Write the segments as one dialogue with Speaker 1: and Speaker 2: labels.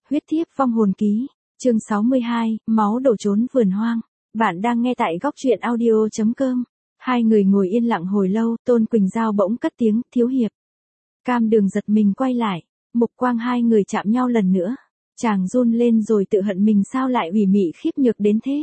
Speaker 1: Huyết thiếp vong hồn ký, chương 62, máu đổ trốn vườn hoang. Bạn đang nghe tại góc truyện audio.com. Hai người ngồi yên lặng hồi lâu, Tôn Quỳnh Giao bỗng cất tiếng, thiếu hiệp. Cam Đường giật mình quay lại, mục quang hai người chạm nhau lần nữa. Chàng run lên rồi tự hận mình sao lại ủy mị khiếp nhược đến thế.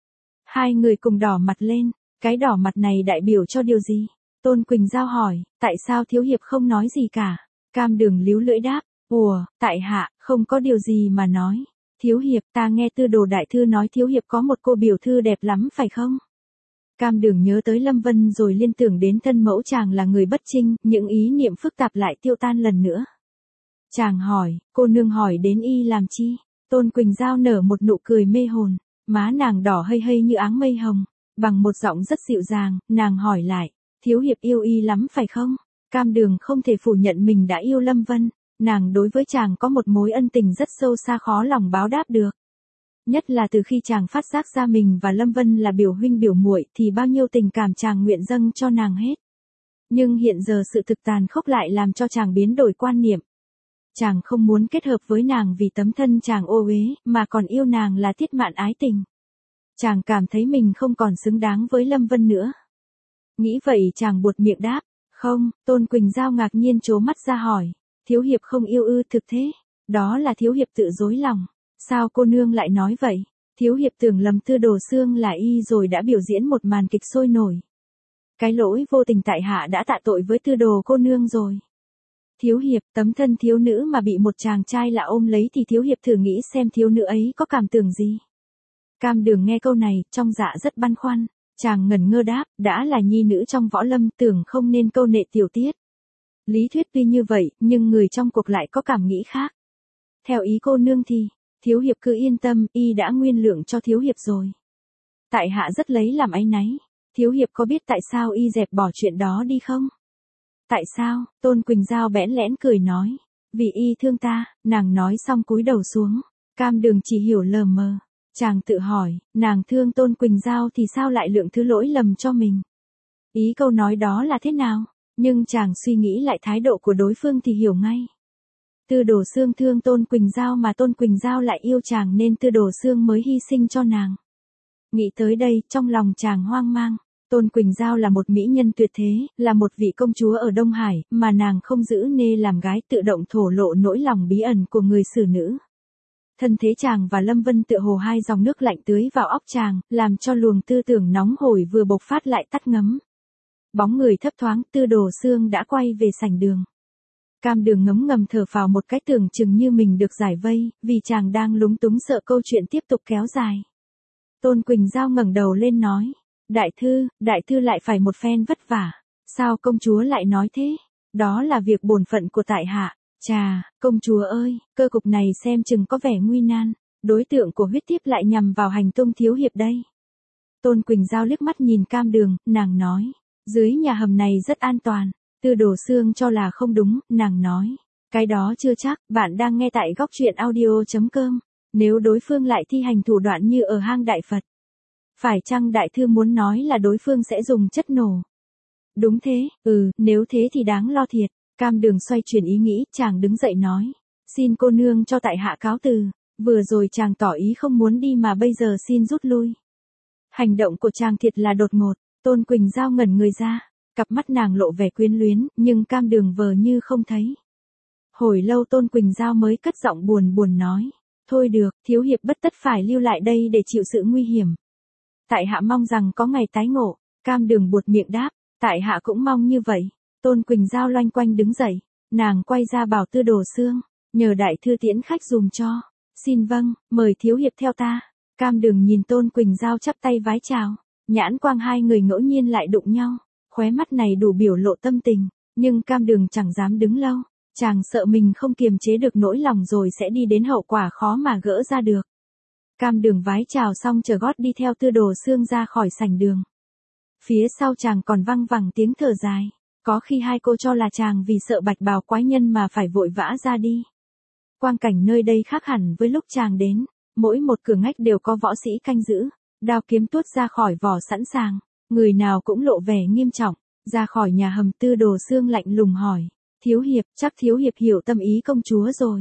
Speaker 1: Hai người cùng đỏ mặt lên, cái đỏ mặt này đại biểu cho điều gì? Tôn Quỳnh Giao hỏi, tại sao thiếu hiệp không nói gì cả? Cam Đường líu lưỡi đáp, tại hạ, không có điều gì mà nói. Thiếu hiệp, ta nghe Tư Đồ đại thư nói thiếu hiệp có một cô biểu thư đẹp lắm phải không? Cam Đường nhớ tới Lâm Vân rồi liên tưởng đến thân mẫu chàng là người bất trinh, những ý niệm phức tạp lại tiêu tan lần nữa. Chàng hỏi, cô nương hỏi đến y làm chi? Tôn Quỳnh Giao nở một nụ cười mê hồn, má nàng đỏ hây hây như áng mây hồng, bằng một giọng rất dịu dàng, nàng hỏi lại, thiếu hiệp yêu y lắm phải không? Cam Đường không thể phủ nhận mình đã yêu Lâm Vân, nàng đối với chàng có một mối ân tình rất sâu xa khó lòng báo đáp được. Nhất là từ khi chàng phát giác ra mình và Lâm Vân là biểu huynh biểu muội thì bao nhiêu tình cảm chàng nguyện dâng cho nàng hết. Nhưng hiện giờ sự thực tàn khốc lại làm cho chàng biến đổi quan niệm. Chàng không muốn kết hợp với nàng vì tấm thân chàng ô uế, mà còn yêu nàng là tiết mạn ái tình. Chàng cảm thấy mình không còn xứng đáng với Lâm Vân nữa. Nghĩ vậy chàng buột miệng đáp, không. Tôn Quỳnh Giao ngạc nhiên trố mắt ra hỏi, thiếu hiệp không yêu ư? Thực thế, đó là thiếu hiệp tự dối lòng. Sao cô nương lại nói vậy? Thiếu hiệp tưởng lầm Tư Đồ Xương là y rồi đã biểu diễn một màn kịch sôi nổi. Cái lỗi vô tình tại hạ đã tạ tội với Tư Đồ cô nương rồi. Thiếu hiệp, tấm thân thiếu nữ mà bị một chàng trai lạ ôm lấy thì thiếu hiệp thử nghĩ xem thiếu nữ ấy có cảm tưởng gì. Cam Đường nghe câu này, trong dạ rất băn khoăn. Chàng ngẩn ngơ đáp, đã là nhi nữ trong võ lâm tưởng không nên câu nệ tiểu tiết. Lý thuyết tuy như vậy, nhưng người trong cuộc lại có cảm nghĩ khác. Theo ý cô nương thì, thiếu hiệp cứ yên tâm, y đã nguyên lượng cho thiếu hiệp rồi. Tại hạ rất lấy làm áy náy. Thiếu hiệp có biết tại sao y dẹp bỏ chuyện đó đi không? Tại sao? Tôn Quỳnh Giao bẽn lẽn cười nói. Vì y thương ta. Nàng nói xong cúi đầu xuống. Cam Đường chỉ hiểu lờ mờ. Chàng tự hỏi, nàng thương Tôn Quỳnh Giao thì sao lại lượng thứ lỗi lầm cho mình? Ý câu nói đó là thế nào? Nhưng chàng suy nghĩ lại thái độ của đối phương thì hiểu ngay. Tư Đồ Xương thương Tôn Quỳnh Giao mà Tôn Quỳnh Giao lại yêu chàng nên Tư Đồ Xương mới hy sinh cho nàng. Nghĩ tới đây, trong lòng chàng hoang mang. Tôn Quỳnh Giao là một mỹ nhân tuyệt thế, là một vị công chúa ở Đông Hải, mà nàng không giữ nê làm gái, tự động thổ lộ nỗi lòng bí ẩn của người xử nữ. Thân thế chàng và Lâm Vân tựa hồ hai dòng nước lạnh tưới vào óc chàng, làm cho luồng tư tưởng nóng hổi vừa bộc phát lại tắt ngấm. Bóng người thấp thoáng, Tư Đồ Xương đã quay về sảnh đường. Cam Đường ngấm ngầm thở phào một cái, tưởng chừng như mình được giải vây, vì chàng đang lúng túng sợ câu chuyện tiếp tục kéo dài. Tôn Quỳnh Giao ngẩng đầu lên nói, đại thư lại phải một phen vất vả. Sao công chúa lại nói thế? Đó là việc bổn phận của tại hạ. Chà, công chúa ơi, cơ cục này xem chừng có vẻ nguy nan. Đối tượng của huyết thiếp lại nhằm vào hành tung thiếu hiệp đây. Tôn Quỳnh Giao liếc mắt nhìn Cam Đường, nàng nói, dưới nhà hầm này rất an toàn. Tư Đồ Xương cho là không đúng, nàng nói, cái đó chưa chắc. Bạn đang nghe tại góc truyện audio.com. Nếu đối phương lại thi hành thủ đoạn như ở hang Đại Phật, phải chăng đại thư muốn nói là đối phương sẽ dùng chất nổ? Đúng thế, nếu thế thì đáng lo thiệt. Cam Đường xoay chuyển ý nghĩ, chàng đứng dậy nói, xin cô nương cho tại hạ cáo từ. Vừa rồi chàng tỏ ý không muốn đi mà bây giờ xin rút lui. Hành động của chàng thiệt là đột ngột. Tôn Quỳnh Giao ngẩn người ra, cặp mắt nàng lộ vẻ quyến luyến, nhưng Cam Đường vờ như không thấy. Hồi lâu Tôn Quỳnh Giao mới cất giọng buồn buồn nói, thôi được, thiếu hiệp bất tất phải lưu lại đây để chịu sự nguy hiểm. Tại hạ mong rằng có ngày tái ngộ. Cam Đường buột miệng đáp, tại hạ cũng mong như vậy. Tôn Quỳnh Giao loanh quanh đứng dậy, nàng quay ra bảo Tư Đồ Xương, nhờ đại thư tiễn khách dùm cho. Xin vâng, mời thiếu hiệp theo ta. Cam Đường nhìn Tôn Quỳnh Giao chắp tay vái chào, nhãn quang hai người ngẫu nhiên lại đụng nhau, khóe mắt này đủ biểu lộ tâm tình, nhưng Cam Đường chẳng dám đứng lâu, chàng sợ mình không kiềm chế được nỗi lòng rồi sẽ đi đến hậu quả khó mà gỡ ra được. Cam Đường vái chào xong chờ gót đi theo Tư Đồ Xương ra khỏi sảnh đường. Phía sau chàng còn văng vẳng tiếng thở dài, có khi hai cô cho là chàng vì sợ bạch bào quái nhân mà phải vội vã ra đi. Quang cảnh nơi đây khác hẳn với lúc chàng đến, mỗi một cửa ngách đều có võ sĩ canh giữ, đao kiếm tuốt ra khỏi vỏ sẵn sàng, người nào cũng lộ vẻ nghiêm trọng. Ra khỏi nhà hầm Tư Đồ Xương lạnh lùng hỏi, thiếu hiệp, chắc thiếu hiệp hiểu tâm ý công chúa rồi.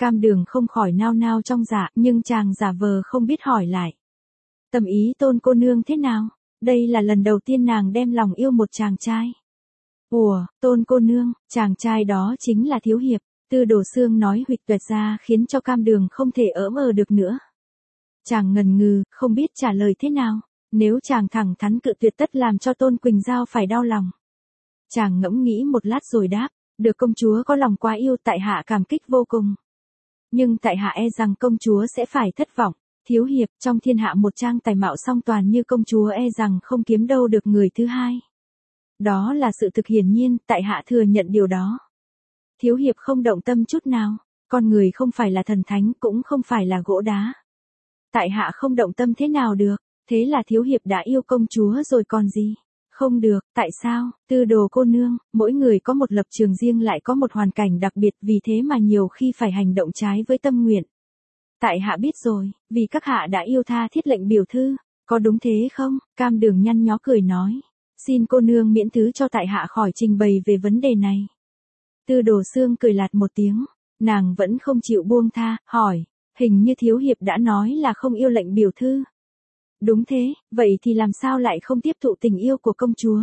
Speaker 1: Cam Đường không khỏi nao nao trong dạ, nhưng chàng giả vờ không biết hỏi lại. Tâm ý Tôn cô nương thế nào? Đây là lần đầu tiên nàng đem lòng yêu một chàng trai. Ủa, Tôn cô nương, chàng trai đó chính là Thiếu Hiệp. Tư Đồ Xương nói huỵch toẹt ra khiến cho Cam Đường không thể ỡm ờ được nữa. Chàng ngần ngừ, không biết trả lời thế nào. Nếu chàng thẳng thắn cự tuyệt tất làm cho Tôn Quỳnh Giao phải đau lòng. Chàng ngẫm nghĩ một lát rồi đáp, được công chúa có lòng quá yêu tại hạ cảm kích vô cùng. Nhưng tại hạ e rằng công chúa sẽ phải thất vọng. Thiếu Hiệp trong thiên hạ một trang tài mạo song toàn như công chúa e rằng không kiếm đâu được người thứ hai. Đó là sự thực hiển nhiên, tại hạ thừa nhận điều đó. Thiếu Hiệp không động tâm chút nào, con người không phải là thần thánh cũng không phải là gỗ đá. Tại hạ không động tâm thế nào được, thế là Thiếu Hiệp đã yêu công chúa rồi còn gì. Không được, tại sao? Tư Đồ cô nương, mỗi người có một lập trường riêng lại có một hoàn cảnh đặc biệt, vì thế mà nhiều khi phải hành động trái với tâm nguyện. Tại hạ biết rồi, vì các hạ đã yêu tha thiết lệnh biểu thư, có đúng thế không? Cam Đường nhăn nhó cười nói. Xin cô nương miễn thứ cho tại hạ khỏi trình bày về vấn đề này. Tư Đồ Xương cười lạt một tiếng, nàng vẫn không chịu buông tha, hỏi, hình như Thiếu Hiệp đã nói là không yêu lệnh biểu thư. Đúng thế, vậy thì làm sao lại không tiếp thụ tình yêu của công chúa?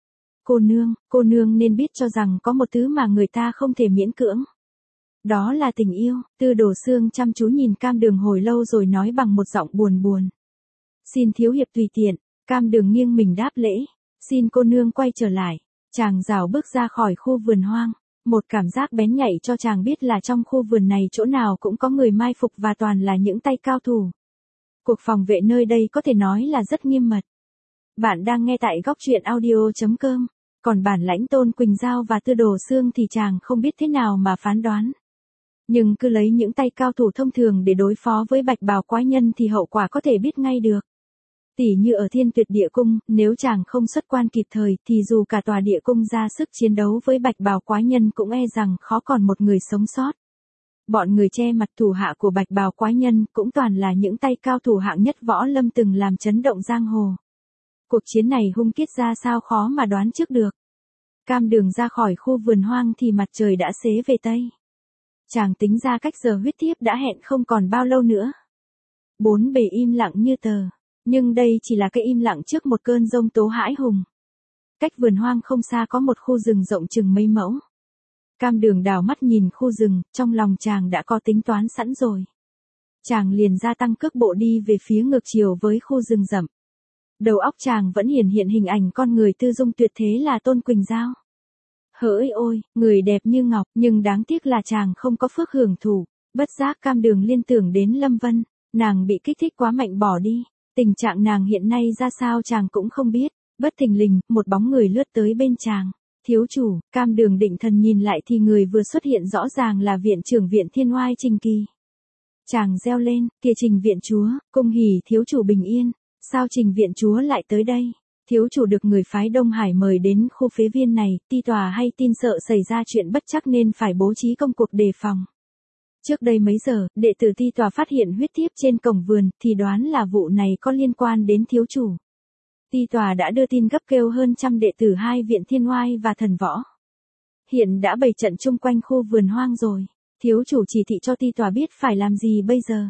Speaker 1: Cô nương nên biết cho rằng có một thứ mà người ta không thể miễn cưỡng. Đó là tình yêu. Tư Đồ Xương chăm chú nhìn Cam Đường hồi lâu rồi nói bằng một giọng buồn buồn. Xin Thiếu Hiệp tùy tiện. Cam Đường nghiêng mình đáp lễ. Xin cô nương quay trở lại. Chàng rảo bước ra khỏi khu vườn hoang. Một cảm giác bén nhạy cho chàng biết là trong khu vườn này chỗ nào cũng có người mai phục và toàn là những tay cao thủ. Cuộc phòng vệ nơi đây có thể nói là rất nghiêm mật. Bạn đang nghe tại góc truyện audio.com. Còn bản lãnh Tôn Quỳnh Giao và Tư Đồ Xương thì chàng không biết thế nào mà phán đoán. Nhưng cứ lấy những tay cao thủ thông thường để đối phó với Bạch Bào Quái Nhân thì hậu quả có thể biết ngay được. Tỉ như ở Thiên Tuyệt Địa Cung, nếu chàng không xuất quan kịp thời thì dù cả tòa địa cung ra sức chiến đấu với Bạch Bào Quái Nhân cũng e rằng khó còn một người sống sót. Bọn người che mặt thủ hạ của Bạch Bào Quái Nhân cũng toàn là những tay cao thủ hạng nhất võ lâm từng làm chấn động giang hồ. Cuộc chiến này hung kết ra sao khó mà đoán trước được. Cam Đường ra khỏi khu vườn hoang thì mặt trời đã xế về Tây. Chàng tính ra cách giờ huyết thiếp đã hẹn không còn bao lâu nữa. Bốn bề im lặng như tờ, nhưng đây chỉ là cái im lặng trước một cơn giông tố hãi hùng. Cách vườn hoang không xa có một khu rừng rộng chừng mấy mẫu. Cam Đường đảo mắt nhìn khu rừng, trong lòng chàng đã có tính toán sẵn rồi. Chàng liền gia tăng cước bộ đi về phía ngược chiều với khu rừng rậm. Đầu óc chàng vẫn hiển hiện hình ảnh con người tư dung tuyệt thế là Tôn Quỳnh Giao. Hỡi ôi, người đẹp như ngọc, nhưng đáng tiếc là chàng không có phước hưởng thụ. Bất giác Cam Đường liên tưởng đến Lâm Vân, nàng bị kích thích quá mạnh bỏ đi. Tình trạng nàng hiện nay ra sao chàng cũng không biết. Bất thình lình, một bóng người lướt tới bên chàng. Thiếu chủ, Cam Đường định thần nhìn lại thì người vừa xuất hiện rõ ràng là viện trưởng viện Thiên Oai Trình Kỳ. Chàng reo lên, kìa Trình viện chúa, cung hỉ thiếu chủ bình yên. Sao Trình viện chúa lại tới đây? Thiếu chủ được người phái Đông Hải mời đến khu phế viên này, ti tòa hay tin sợ xảy ra chuyện bất trắc nên phải bố trí công cuộc đề phòng. Trước đây mấy giờ, đệ tử ti tòa phát hiện huyết thiếp trên cổng vườn, thì đoán là vụ này có liên quan đến thiếu chủ. Ti tòa đã đưa tin gấp kêu hơn trăm đệ tử hai viện Thiên Oai và Thần Võ. Hiện đã bày trận chung quanh khu vườn hoang rồi. Thiếu chủ chỉ thị cho ti tòa biết phải làm gì bây giờ.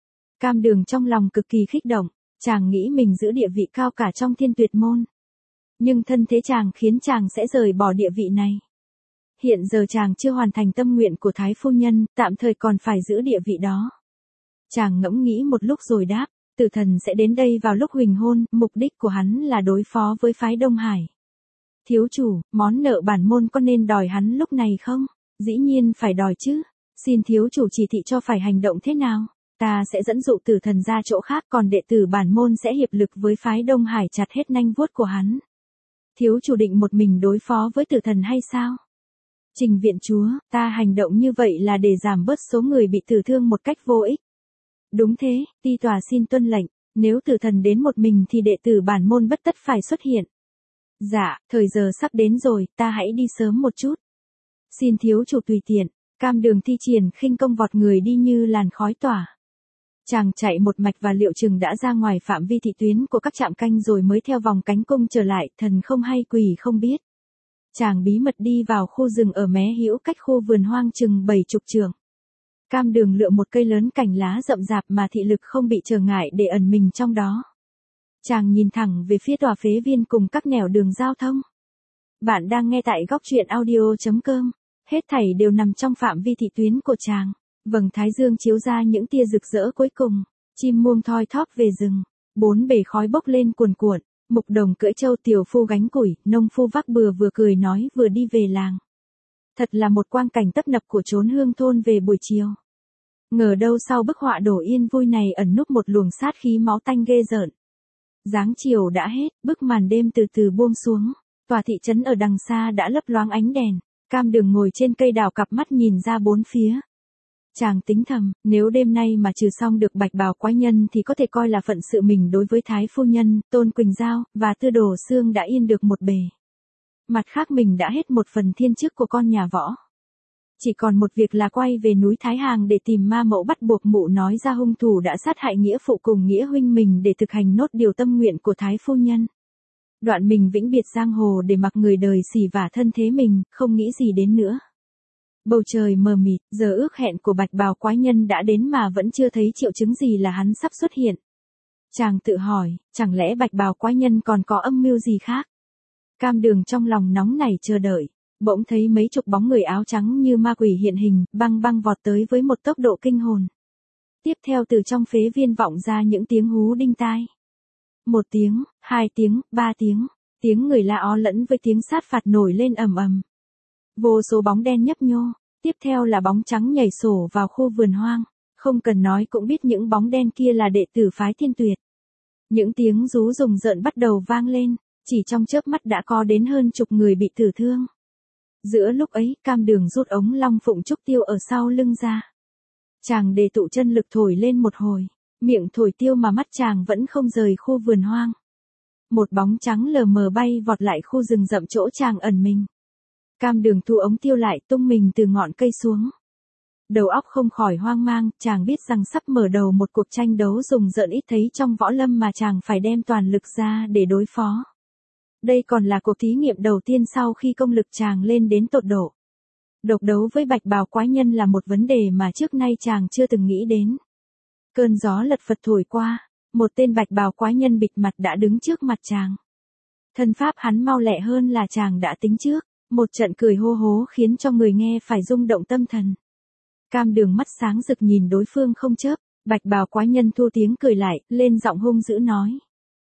Speaker 1: Cam Đường trong lòng cực kỳ kích động. Chàng nghĩ mình giữ địa vị cao cả trong Thiên Tuyệt môn. Nhưng thân thế chàng khiến chàng sẽ rời bỏ địa vị này. Hiện giờ chàng chưa hoàn thành tâm nguyện của Thái phu nhân, tạm thời còn phải giữ địa vị đó. Chàng ngẫm nghĩ một lúc rồi đáp, Tử Thần sẽ đến đây vào lúc huỳnh hôn, mục đích của hắn là đối phó với phái Đông Hải. Thiếu chủ, món nợ bản môn có nên đòi hắn lúc này không? Dĩ nhiên phải đòi chứ. Xin thiếu chủ chỉ thị cho phải hành động thế nào? Ta sẽ dẫn dụ Tử Thần ra chỗ khác, còn đệ tử bản môn sẽ hiệp lực với phái Đông Hải chặt hết nanh vuốt của hắn. Thiếu chủ định một mình đối phó với Tử Thần hay sao? Trình viện chúa, ta hành động như vậy là để giảm bớt số người bị tử thương một cách vô ích. Đúng thế, ti tòa xin tuân lệnh, nếu Tử Thần đến một mình thì đệ tử bản môn bất tất phải xuất hiện. Dạ, thời giờ sắp đến rồi, ta hãy đi sớm một chút. Xin thiếu chủ tùy tiện. Cam Đường thi triển khinh công vọt người đi như làn khói tỏa. Chàng chạy một mạch và liệu chừng đã ra ngoài phạm vi thị tuyến của các trạm canh rồi mới theo vòng cánh cung trở lại, thần không hay quỷ không biết. Chàng bí mật đi vào khu rừng ở mé hữu cách khu vườn hoang chừng 70 trượng. Cam đường lựa một cây lớn cành lá rậm rạp mà thị lực không bị trở ngại để ẩn mình trong đó. Chàng nhìn thẳng về phía tòa phế viên cùng các nẻo đường giao thông. Bạn đang nghe tại góc truyện audio.com. Hết thảy đều nằm trong phạm vi thị tuyến của chàng. Vầng thái dương chiếu ra những tia rực rỡ cuối cùng. Chim muông thoi thóp về rừng. Bốn bể khói bốc lên cuồn cuộn. Mục đồng cưỡi trâu, tiểu phu gánh củi, nông phu vác bừa vừa cười nói vừa đi về làng. Thật là một quang cảnh tấp nập của chốn hương thôn về buổi chiều. Ngờ đâu sau bức họa đổ yên vui này ẩn núp một luồng sát khí máu tanh ghê rợn. Dáng chiều đã hết, bức màn đêm từ từ buông xuống. Tòa thị trấn ở đằng xa đã lấp loáng ánh đèn. Cam đường ngồi trên cây đào cặp mắt nhìn ra bốn phía. Chàng tính thầm, nếu đêm nay mà trừ xong được bạch bào quái nhân thì có thể coi là phận sự mình đối với Thái phu nhân, Tôn Quỳnh Giao, và Tư Đồ Xương đã yên được một bề. Mặt khác mình đã hết một phần thiên chức của con nhà Võ. Chỉ còn một việc là quay về núi Thái Hàng để tìm ma mẫu bắt buộc mụ nói ra hung thủ đã sát hại nghĩa phụ cùng nghĩa huynh mình để thực hành nốt điều tâm nguyện của Thái phu nhân. Đoạn mình vĩnh biệt giang hồ để mặc người đời xỉ vả thân thế mình, không nghĩ gì đến nữa. Bầu trời mờ mịt, giờ ước hẹn của bạch bào quái nhân đã đến mà vẫn chưa thấy triệu chứng gì là hắn sắp xuất hiện. Chàng tự hỏi, chẳng lẽ bạch bào quái nhân còn có âm mưu gì khác? Cam đường trong lòng nóng nảy chờ đợi, bỗng thấy mấy chục bóng người áo trắng như ma quỷ hiện hình, băng băng vọt tới với một tốc độ kinh hồn. Tiếp theo từ trong phế viên vọng ra những tiếng hú đinh tai. 1 tiếng, 2 tiếng, 3 tiếng, tiếng người la ó lẫn với tiếng sát phạt nổi lên ầm ầm. Vô số bóng đen nhấp nhô, tiếp theo là bóng trắng nhảy sổ vào khu vườn hoang, không cần nói cũng biết những bóng đen kia là đệ tử phái Thiên Tuyệt. Những tiếng rú rùng rợn bắt đầu vang lên, chỉ trong chớp mắt đã có đến hơn chục người bị tử thương. Giữa lúc ấy, Cam đường rút ống long phụng trúc tiêu ở sau lưng ra. Chàng đề tụ chân lực thổi lên một hồi, miệng thổi tiêu mà mắt chàng vẫn không rời khu vườn hoang. Một bóng trắng lờ mờ bay vọt lại khu rừng rậm chỗ chàng ẩn mình. Cam đường thu ống tiêu lại tung mình từ ngọn cây xuống. Đầu óc không khỏi hoang mang, chàng biết rằng sắp mở đầu một cuộc tranh đấu rùng rợn ít thấy trong võ lâm mà chàng phải đem toàn lực ra để đối phó. Đây còn là cuộc thí nghiệm đầu tiên sau khi công lực chàng lên đến tột độ. Độc đấu với bạch bào quái nhân là một vấn đề mà trước nay chàng chưa từng nghĩ đến. Cơn gió lật phật thổi qua, một tên bạch bào quái nhân bịt mặt đã đứng trước mặt chàng. Thân pháp hắn mau lẹ hơn là chàng đã tính trước, một trận cười hô hố khiến cho người nghe phải rung động tâm thần. Cam đường mắt sáng rực nhìn đối phương không chớp, bạch bào quái nhân thu tiếng cười lại, lên giọng hung dữ nói.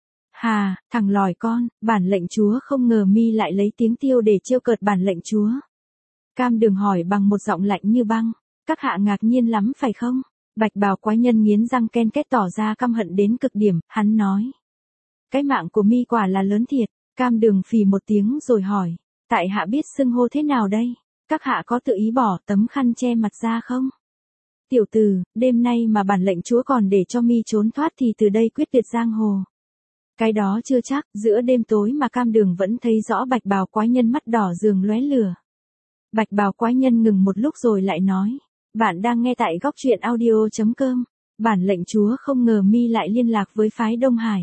Speaker 1: Hà, thằng lòi con, bản lệnh chúa không ngờ mi lại lấy tiếng tiêu để trêu cợt bản lệnh chúa. Cam đường hỏi bằng một giọng lạnh như băng, các hạ ngạc nhiên lắm phải không? Bạch bào quái nhân nghiến răng ken két tỏ ra căm hận đến cực điểm, hắn nói. Cái mạng của mi quả là lớn thiệt. Cam đường phì một tiếng rồi hỏi, tại hạ biết xưng hô thế nào đây? Các hạ có tự ý bỏ tấm khăn che mặt ra không? Tiểu tử, đêm nay mà bản lệnh chúa còn để cho mi trốn thoát thì từ đây quyết tuyệt giang hồ. Cái đó chưa chắc, giữa đêm tối mà Cam đường vẫn thấy rõ bạch bào quái nhân mắt đỏ rừng lóe lửa. Bạch bào quái nhân ngừng một lúc rồi lại nói, bạn đang nghe tại góc truyện audio.com, bản lệnh chúa không ngờ mi lại liên lạc với phái Đông Hải.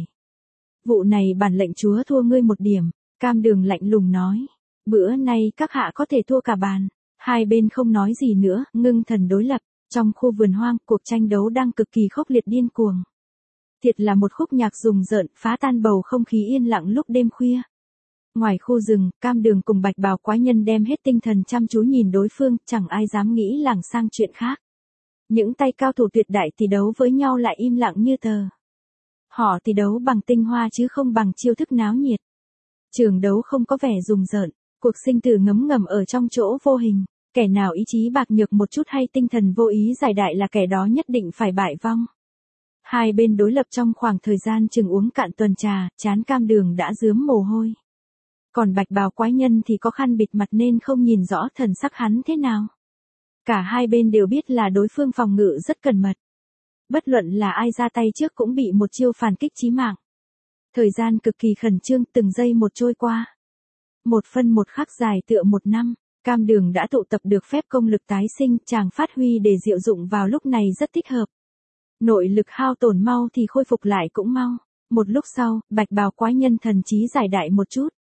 Speaker 1: Vụ này bản lệnh chúa thua ngươi một điểm, Cam đường lạnh lùng nói, bữa nay các hạ có thể thua cả bàn. Hai bên không nói gì nữa, ngưng thần đối lập, trong khu vườn hoang, cuộc tranh đấu đang cực kỳ khốc liệt điên cuồng. Thiệt là một khúc nhạc rùng rợn, phá tan bầu không khí yên lặng lúc đêm khuya. Ngoài khu rừng, Cam đường cùng bạch bào quái nhân đem hết tinh thần chăm chú nhìn đối phương, chẳng ai dám nghĩ lảng sang chuyện khác. Những tay cao thủ tuyệt đại tỷ đấu với nhau lại im lặng như tờ. Họ tỷ đấu bằng tinh hoa chứ không bằng chiêu thức náo nhiệt. Trường đấu không có vẻ rùng rợn, cuộc sinh tử ngấm ngầm ở trong chỗ vô hình. Kẻ nào ý chí bạc nhược một chút hay tinh thần vô ý giải đại là kẻ đó nhất định phải bại vong. Hai bên đối lập trong khoảng thời gian chừng uống cạn tuần trà, trán Cam đường đã rướm mồ hôi. Còn bạch bào quái nhân thì có khăn bịt mặt nên không nhìn rõ thần sắc hắn thế nào. Cả hai bên đều biết là đối phương phòng ngự rất cẩn mật. Bất luận là ai ra tay trước cũng bị một chiêu phản kích chí mạng. Thời gian cực kỳ khẩn trương, từng giây một trôi qua. Một phân một khắc dài tựa một năm, Cam đường đã tụ tập được phép công lực tái sinh, chàng phát huy để diệu dụng vào lúc này rất thích hợp. Nội lực hao tổn mau thì khôi phục lại cũng mau. Một lúc sau, bạch bào quái nhân thần trí giải đại một chút.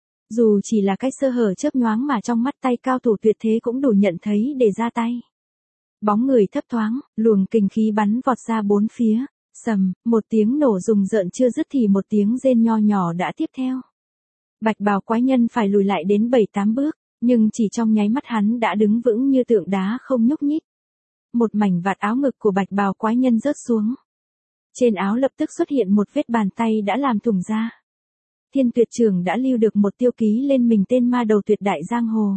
Speaker 1: Dù chỉ là cái sơ hở chớp nhoáng mà trong mắt tay cao thủ tuyệt thế cũng đủ nhận thấy để ra tay. Bóng người thấp thoáng, luồng kình khí bắn vọt ra bốn phía. Sầm, một tiếng nổ rùng rợn chưa dứt thì một tiếng rên nho nhỏ đã tiếp theo. Bạch bào quái nhân phải lùi lại đến 7-8 bước, nhưng chỉ trong nháy mắt hắn đã đứng vững như tượng đá không nhúc nhích. Một mảnh vạt áo ngực của bạch bào quái nhân rớt xuống. Trên áo lập tức xuất hiện một vết bàn tay đã làm thủng ra. Thiên Tuyệt Trưởng đã lưu được một tiêu ký lên mình tên ma đầu tuyệt đại giang hồ.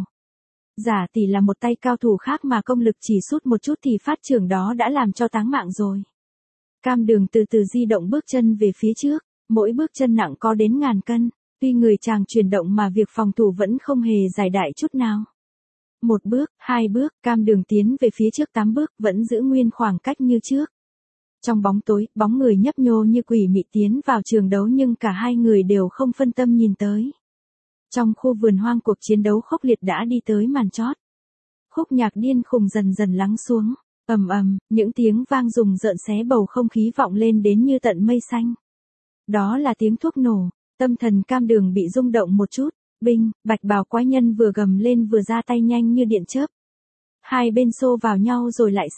Speaker 1: Giả tỷ là một tay cao thủ khác mà công lực chỉ sút một chút thì phát trưởng đó đã làm cho táng mạng rồi. Cam Đường từ từ di động bước chân về phía trước, mỗi bước chân nặng có đến ngàn cân, tuy người chàng chuyển động mà việc phòng thủ vẫn không hề giải đại chút nào. Một bước, hai bước, Cam Đường tiến về phía trước 8 bước vẫn giữ nguyên khoảng cách như trước. Trong bóng tối, bóng người nhấp nhô như quỷ mị tiến vào trường đấu nhưng cả hai người đều không phân tâm nhìn tới. Trong khu vườn hoang cuộc chiến đấu khốc liệt đã đi tới màn chót. Khúc nhạc điên khùng dần dần lắng xuống, ầm ầm, những tiếng vang rùng rợn xé bầu không khí vọng lên đến như tận mây xanh. Đó là tiếng thuốc nổ, tâm thần Cam Đường bị rung động một chút, binh, bạch bào quái nhân vừa gầm lên vừa ra tay nhanh như điện chớp. Hai bên xô vào nhau rồi lại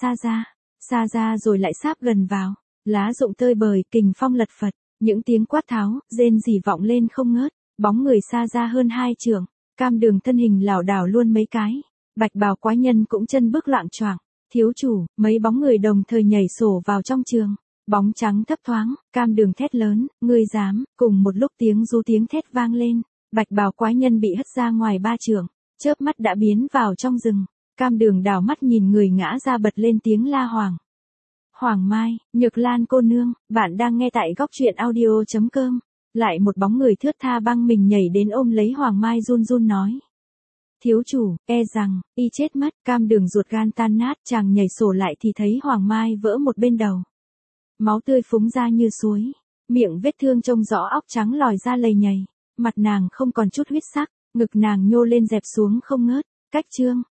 Speaker 1: xa ra rồi lại sáp gần vào, lá rụng tơi bời, kình phong lật phật, những tiếng quát tháo, rên rỉ vọng lên không ngớt, bóng người xa ra hơn 2 trượng, Cam Đường thân hình lảo đảo luôn mấy cái, bạch bào quái nhân cũng chân bước loạng choạng. Thiếu chủ, mấy bóng người đồng thời nhảy sổ vào trong trường, bóng trắng thấp thoáng, Cam Đường thét lớn, ngươi dám, cùng một lúc tiếng rú tiếng thét vang lên, bạch bào quái nhân bị hất ra ngoài 3 trượng, chớp mắt đã biến vào trong rừng. Cam Đường đảo mắt nhìn người ngã ra bật lên tiếng la hoàng. Hoàng Mai, Nhược Lan cô nương, bạn đang nghe tại góc truyện audio.com. Lại một bóng người thướt tha băng mình nhảy đến ôm lấy Hoàng Mai run run nói. Thiếu chủ, e rằng, y chết mất, Cam Đường ruột gan tan nát, chàng nhảy sổ lại thì thấy Hoàng Mai vỡ một bên đầu. Máu tươi phúng ra như suối, miệng vết thương trông rõ óc trắng lòi ra lầy nhầy, mặt nàng không còn chút huyết sắc, ngực nàng nhô lên dẹp xuống không ngớt, cách chương.